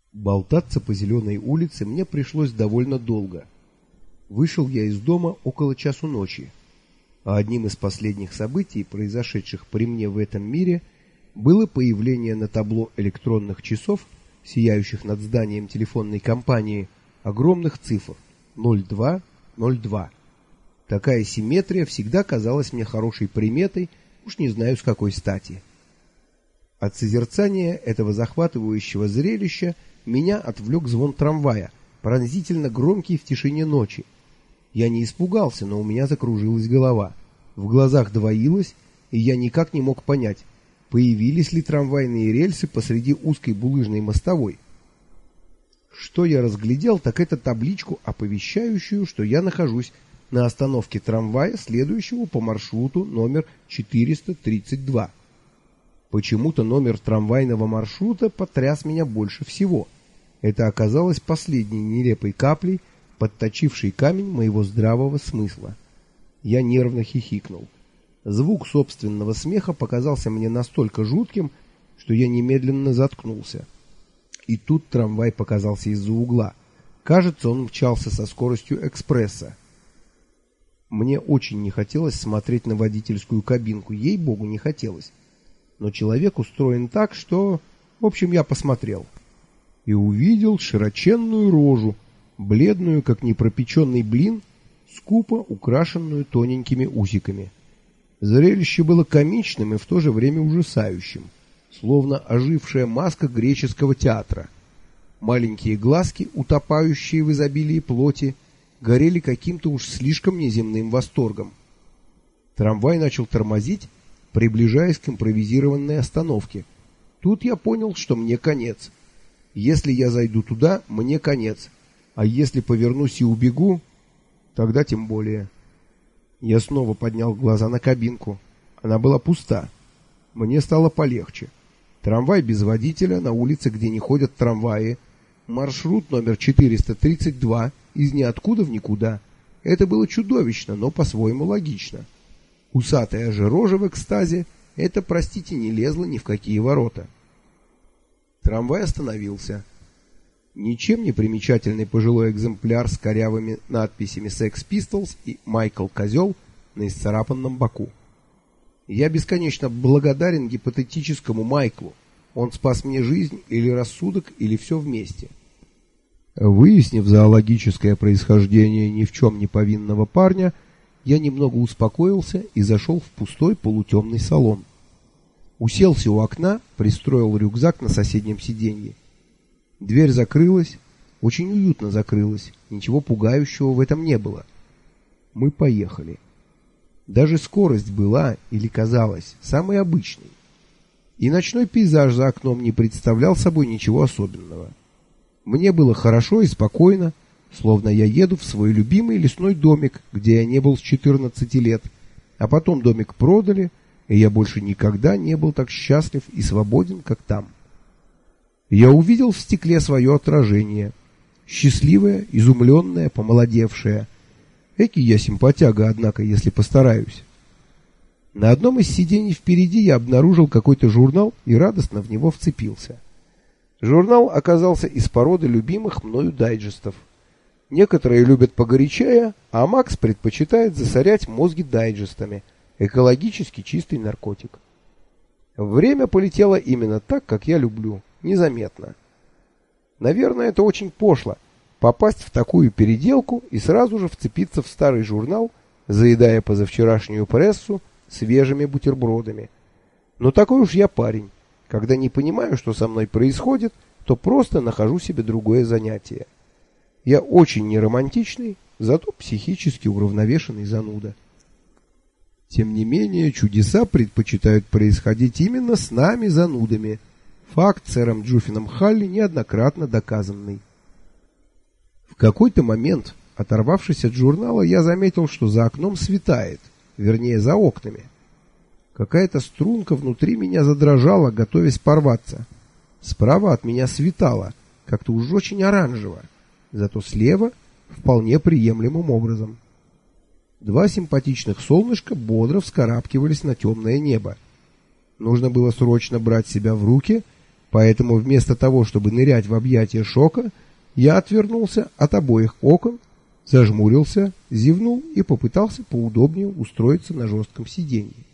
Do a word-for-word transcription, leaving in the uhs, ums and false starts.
Болтаться по зеленой улице мне пришлось довольно долго. Вышел я из дома около часу ночи, а одним из последних событий, произошедших при мне в этом мире, было появление на табло электронных часов, сияющих над зданием телефонной компании, огромных цифр ноль два ноль два. Такая симметрия всегда казалась мне хорошей приметой, уж не знаю с какой стати. От созерцания этого захватывающего зрелища меня отвлек звон трамвая, пронзительно громкий в тишине ночи. Я не испугался, но у меня закружилась голова. В глазах двоилось, и я никак не мог понять, появились ли трамвайные рельсы посреди узкой булыжной мостовой. Что я разглядел, так это табличку, оповещающую, что я нахожусь на остановке трамвая, следующего по маршруту номер четыреста тридцать два. Почему-то номер трамвайного маршрута потряс меня больше всего. Это оказалось последней нелепой каплей, подточившей камень моего здравого смысла. Я нервно хихикнул. Звук собственного смеха показался мне настолько жутким, что я немедленно заткнулся. И тут трамвай показался из-за угла. Кажется, он мчался со скоростью экспресса. Мне очень не хотелось смотреть на водительскую кабинку, ей-богу, не хотелось. Но человек устроен так, что... В общем, я посмотрел. И увидел широченную рожу, бледную, как непропеченный блин, скупо украшенную тоненькими усиками. Зрелище было комичным и в то же время ужасающим, словно ожившая маска греческого театра. Маленькие глазки, утопающие в изобилии плоти, горели каким-то уж слишком неземным восторгом. Трамвай начал тормозить, приближаясь к импровизированной остановке. Тут я понял, что мне конец. Если я зайду туда, мне конец. А если повернусь и убегу, тогда тем более. Я снова поднял глаза на кабинку. Она была пуста. Мне стало полегче. Трамвай без водителя на улице, где не ходят трамваи. Маршрут номер четыреста тридцать два из ниоткуда в никуда. Это было чудовищно, но по-своему логично. Усатая же рожа в экстазе, это, простите, не лезло ни в какие ворота. Трамвай остановился. Ничем не примечательный пожилой экземпляр с корявыми надписями «Sex Pistols» и «Майкл Козел» на исцарапанном боку. Я бесконечно благодарен гипотетическому Майклу. Он спас мне жизнь или рассудок, или все вместе. Выяснив зоологическое происхождение ни в чем не повинного парня, я немного успокоился и зашел в пустой полутемный салон. Уселся у окна, пристроил рюкзак на соседнем сиденье. Дверь закрылась, очень уютно закрылась, ничего пугающего в этом не было. Мы поехали. Даже скорость была, или казалась, самой обычной. И ночной пейзаж за окном не представлял собой ничего особенного. Мне было хорошо и спокойно, словно я еду в свой любимый лесной домик, где я не был с четырнадцати лет, а потом домик продали, и я больше никогда не был так счастлив и свободен, как там. Я увидел в стекле свое отражение, счастливое, изумленное, помолодевшее. Эки я симпатяга, однако, если постараюсь. На одном из сидений впереди я обнаружил какой-то журнал и радостно в него вцепился. Журнал оказался из породы любимых мною дайджестов. Некоторые любят погорячее, а Макс предпочитает засорять мозги дайджестами. Экологически чистый наркотик. Время полетело именно так, как я люблю, незаметно. Наверное, это очень пошло — попасть в такую переделку и сразу же вцепиться в старый журнал, заедая позавчерашнюю прессу свежими бутербродами. Но такой уж я парень. Когда не понимаю, что со мной происходит, то просто нахожу себе другое занятие. Я очень неромантичный, зато психически уравновешенный зануда. Тем не менее, чудеса предпочитают происходить именно с нами, занудами. Факт сэром Джуффином Халли неоднократно доказанный. В какой-то момент, оторвавшись от журнала, я заметил, что за окном светает, вернее, за окнами. Какая-то струнка внутри меня задрожала, готовясь порваться. Справа от меня светало, как-то уж очень оранжево, зато слева вполне приемлемым образом. Два симпатичных солнышка бодро вскарабкивались на темное небо. Нужно было срочно брать себя в руки, Поэтому вместо того, чтобы нырять в объятия шока, я отвернулся от обоих окон, зажмурился, зевнул и попытался поудобнее устроиться на жестком сиденье.